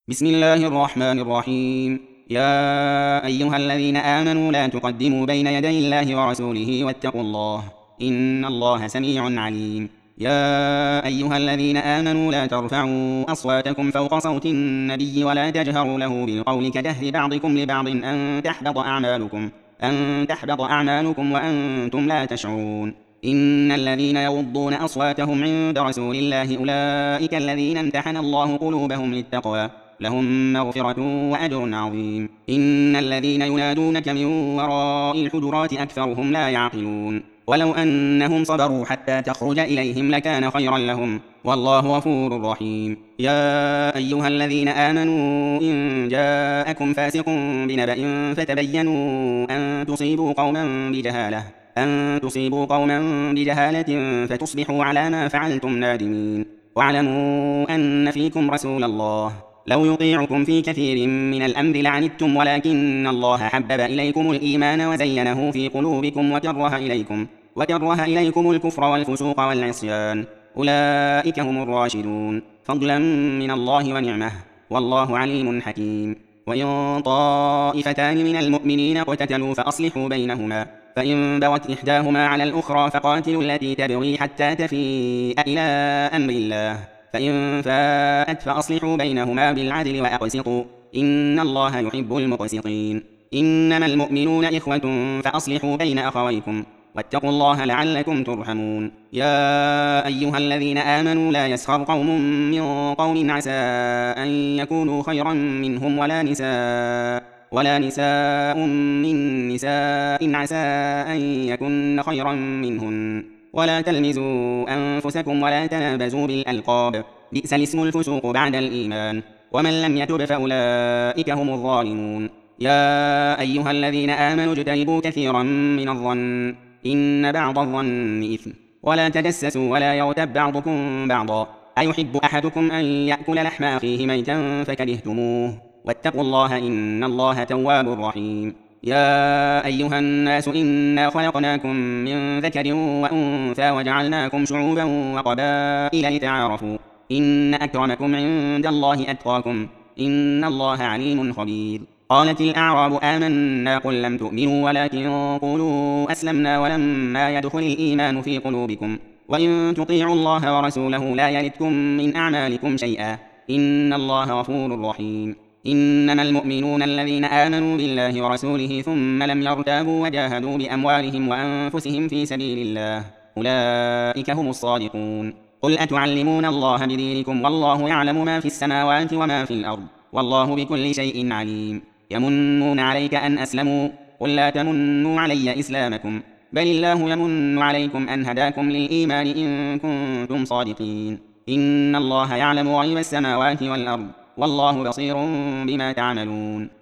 بسم الله الرحمن الرحيم. يا أيها الذين آمنوا لا تقدموا بين يدي الله ورسوله واتقوا الله، إن الله سميع عليم. يا أيها الذين آمنوا لا ترفعوا أصواتكم فوق صوت النبي ولا تجهروا له بالقول كجهر بعضكم لبعض أن تحبط أعمالكم وأنتم لا تشعرون. إن الذين يغضون أصواتهم عند رسول الله أولئك الذين امتحن الله قلوبهم للتقوى، لهم مغفرة وأجر عظيم. إن الذين ينادونك من وراء الحجرات أكثرهم لا يعقلون. ولو أنهم صبروا حتى تخرج إليهم لكان خيرا لهم، والله غفور رحيم. يا أيها الذين آمنوا إن جاءكم فاسق بنبأ فتبينوا أن تصيبوا قوما بجهالة فتصبحوا على ما فعلتم نادمين. واعلموا أن فيكم رسول الله لو يطيعكم في كثير من الأمر لعنتم، ولكن الله حبب إليكم الإيمان وزينه في قلوبكم وكره إليكم الكفر والفسوق والعصيان، أولئك هم الراشدون، فضلا من الله ونعمه، والله عليم حكيم. وإن طائفتان من المؤمنين اقتتلوا فأصلحوا بينهما، فإن بغت إحداهما على الأخرى فقاتلوا التي تبغي حتى تفيء إلى أمر الله، فإن فاءت فأصلحوا بينهما بالعدل وأقسطوا، إن الله يحب المقسطين. إنما المؤمنون إخوة فأصلحوا بين أخويكم، واتقوا الله لعلكم ترحمون. يا أيها الذين آمنوا لا يسخر قوم من قوم عسى أن يكونوا خيرا منهم ولا نساء من نساء عسى أن يكن خيرا منهن، ولا تلمزوا أنفسكم ولا تنابزوا بالألقاب، بئس الاسم الفسوق بعد الإيمان، ومن لم يتب فأولئك هم الظالمون. يا أيها الذين آمنوا اجتنبوا كثيرا من الظن، إن بعض الظن إثم، ولا تجسسوا ولا يغتب بعضكم بعضا، أيحب أحدكم أن يأكل لحم أخيه ميتا فكرهتموه، واتقوا الله إن الله تواب رحيم. يا أيها الناس إنا خلقناكم من ذكر وأنثى وجعلناكم شعوبا وقبائل لتعارفوا، إن أكرمكم عند الله أتقاكم، إن الله عليم خبير. قالت الأعراب آمنا، قل لم تؤمنوا ولكن قولوا أسلمنا ولما يدخل الإيمان في قلوبكم، وإن تطيعوا الله ورسوله لا يلتكم من أعمالكم شيئا، إن الله غفور رحيم. إنما المؤمنون الذين آمنوا بالله ورسوله ثم لم يرتابوا وجاهدوا بأموالهم وأنفسهم في سبيل الله، أولئك هم الصادقون. قل أتعلمون الله بدينكم والله يعلم ما في السماوات وما في الأرض، والله بكل شيء عليم. يمنون عليك أن أسلموا، قل لا تمنوا علي إسلامكم، بل الله يمن عليكم أن هداكم للإيمان إن كنتم صادقين. إن الله يعلم غيب السماوات والأرض، والله بصير بما تعملون.